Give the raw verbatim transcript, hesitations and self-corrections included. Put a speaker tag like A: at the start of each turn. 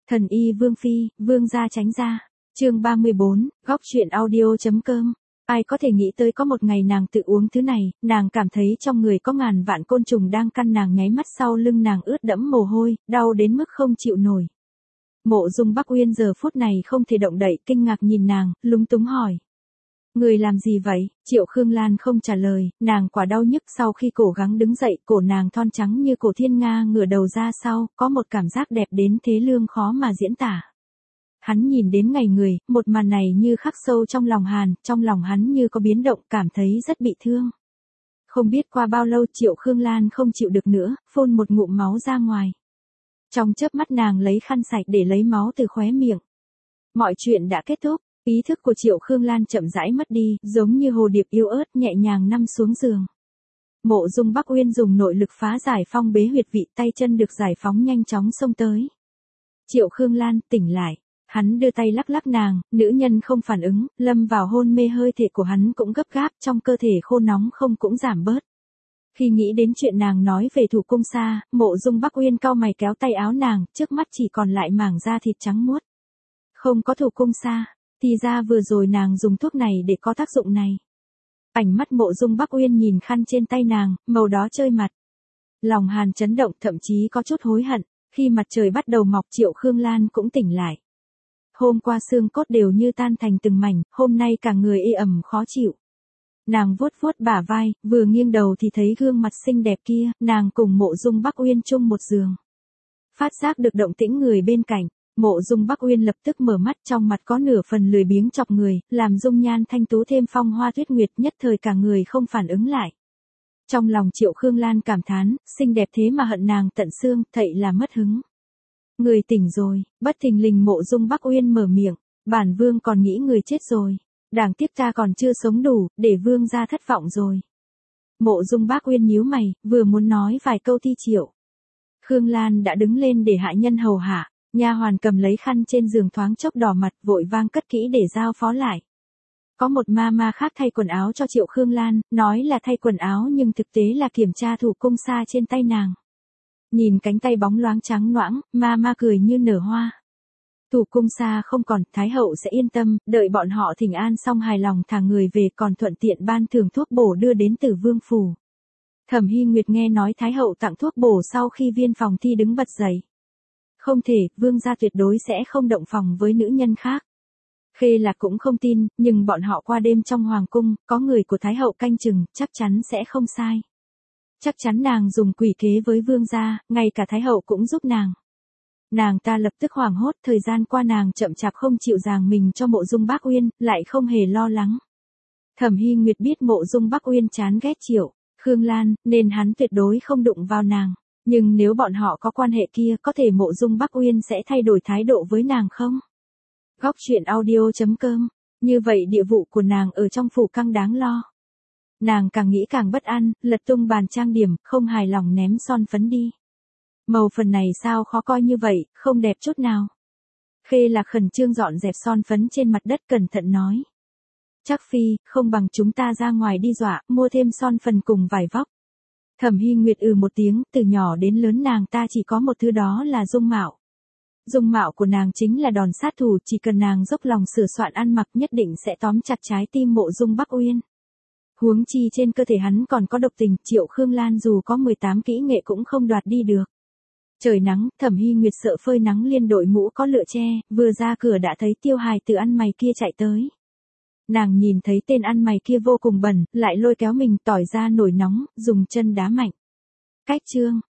A: Thần y Vương Phi, Vương gia tránh ra. Chương ba mươi bốn, góc truyện audio.com. Ai có thể nghĩ tới có một ngày nàng tự uống thứ này, nàng cảm thấy trong người có ngàn vạn côn trùng đang căn nàng, nháy mắt sau lưng nàng ướt đẫm mồ hôi, đau đến mức không chịu nổi. Mộ Dung Bắc Uyên giờ phút này không thể động đậy, kinh ngạc nhìn nàng, lúng túng hỏi. Người làm gì vậy? Triệu Khương Lan không trả lời, nàng quả đau nhức, sau khi cố gắng đứng dậy, cổ nàng thon trắng như cổ thiên nga ngửa đầu ra sau, có một cảm giác đẹp đến thế lương khó mà diễn tả. Hắn nhìn đến ngày người, một màn này như khắc sâu trong lòng Hàn, trong lòng hắn như có biến động, cảm thấy rất bị thương. Không biết qua bao lâu Triệu Khương Lan không chịu được nữa, phun một ngụm máu ra ngoài. Trong chớp mắt nàng lấy khăn sạch để lấy máu từ khóe miệng. Mọi chuyện đã kết thúc, ý thức của Triệu Khương Lan chậm rãi mất đi, giống như hồ điệp yếu ớt nhẹ nhàng nằm xuống giường. Mộ Dung Bắc Uyên dùng nội lực phá giải phong bế huyệt vị, tay chân được giải phóng nhanh chóng xông tới. Triệu Khương Lan tỉnh lại. Hắn đưa tay lắc lắc nàng, nữ nhân không phản ứng, lâm vào hôn mê, hơi thể của hắn cũng gấp gáp, trong cơ thể khô nóng không cũng giảm bớt. Khi nghĩ đến chuyện nàng nói về Thủ Cung Sa, Mộ Dung Bắc Uyên cau mày kéo tay áo nàng, trước mắt chỉ còn lại mảng da thịt trắng muốt. Không có Thủ Cung Sa, thì ra vừa rồi nàng dùng thuốc này để có tác dụng này. Ánh mắt Mộ Dung Bắc Uyên nhìn khăn trên tay nàng, màu đó chơi mặt. Lòng Hàn chấn động, thậm chí có chút hối hận, khi mặt trời bắt đầu mọc Triệu Khương Lan cũng tỉnh lại. Hôm qua xương cốt đều như tan thành từng mảnh, hôm nay cả người ê ẩm khó chịu. Nàng vuốt vuốt bả vai, vừa nghiêng đầu thì thấy gương mặt xinh đẹp kia, nàng cùng Mộ Dung Bắc Uyên chung một giường. Phát giác được động tĩnh người bên cạnh, Mộ Dung Bắc Uyên lập tức mở mắt, trong mặt có nửa phần lười biếng chọc người, làm dung nhan thanh tú thêm phong hoa tuyết nguyệt, nhất thời cả người không phản ứng lại. Trong lòng Triệu Khương Lan cảm thán, xinh đẹp thế mà hận nàng tận xương, thậy là mất hứng. Người tỉnh rồi, bất thình lình Mộ Dung Bắc Uyên mở miệng, bản vương còn nghĩ người chết rồi. Đáng tiếc ta còn chưa sống đủ, để vương gia thất vọng rồi. Mộ Dung Bắc Uyên nhíu mày, vừa muốn nói vài câu thi Triệu Khương Lan đã đứng lên để hạ nhân hầu hạ, nha hoàn cầm lấy khăn trên giường thoáng chốc đỏ mặt, vội vang cất kỹ để giao phó lại. Có một ma ma khác thay quần áo cho Triệu Khương Lan, nói là thay quần áo nhưng thực tế là kiểm tra Thủ Cung Sa trên tay nàng. Nhìn cánh tay bóng loáng trắng noãng, ma ma cười như nở hoa. Thủ Cung Sa không còn, Thái hậu sẽ yên tâm, đợi bọn họ thỉnh an xong hài lòng thả người về, còn thuận tiện ban thưởng thuốc bổ đưa đến Tử Vương phủ. Thẩm Hy Nguyệt nghe nói Thái hậu tặng thuốc bổ sau khi viên phòng thi đứng bật dậy. Không thể, vương gia tuyệt đối sẽ không động phòng với nữ nhân khác. Khê Lạc cũng không tin, nhưng bọn họ qua đêm trong hoàng cung, có người của Thái hậu canh chừng, chắc chắn sẽ không sai. Chắc chắn nàng dùng quỷ kế với vương gia, ngay cả Thái hậu cũng giúp nàng. Nàng ta lập tức hoảng hốt, thời gian qua nàng chậm chạp không chịu giằng mình cho Mộ Dung Bắc Uyên, lại không hề lo lắng. Thẩm Hy Nguyệt biết Mộ Dung Bắc Uyên chán ghét Triệu Khương Lan, nên hắn tuyệt đối không đụng vào nàng. Nhưng nếu bọn họ có quan hệ kia, có thể Mộ Dung Bắc Uyên sẽ thay đổi thái độ với nàng không? Góc truyện audio.com. Như vậy địa vụ của nàng ở trong phủ căng đáng lo. Nàng càng nghĩ càng bất an, lật tung bàn trang điểm, không hài lòng ném son phấn đi. Màu phần này sao khó coi như vậy, không đẹp chút nào. Khê Lạc khẩn trương dọn dẹp son phấn trên mặt đất, cẩn thận nói. Chắc phi, không bằng chúng ta ra ngoài đi dọa, mua thêm son phấn cùng vải vóc. Thẩm Hy Nguyệt ừ một tiếng, từ nhỏ đến lớn nàng ta chỉ có một thứ, đó là dung mạo. Dung mạo của nàng chính là đòn sát thủ, chỉ cần nàng dốc lòng sửa soạn ăn mặc nhất định sẽ tóm chặt trái tim Mộ Dung Bắc Uyên. Huống chi trên cơ thể hắn còn có độc tình, Triệu Khương Lan dù có mười tám kỹ nghệ cũng không đoạt đi được. Trời nắng, Thẩm Hy Nguyệt sợ phơi nắng liên đội mũ có lựa che, vừa ra cửa đã thấy Tiêu Hài từ ăn mày kia chạy tới. Nàng nhìn thấy tên ăn mày kia vô cùng bẩn, lại lôi kéo mình, tỏi ra nổi nóng, dùng chân đá mạnh. Cách chương,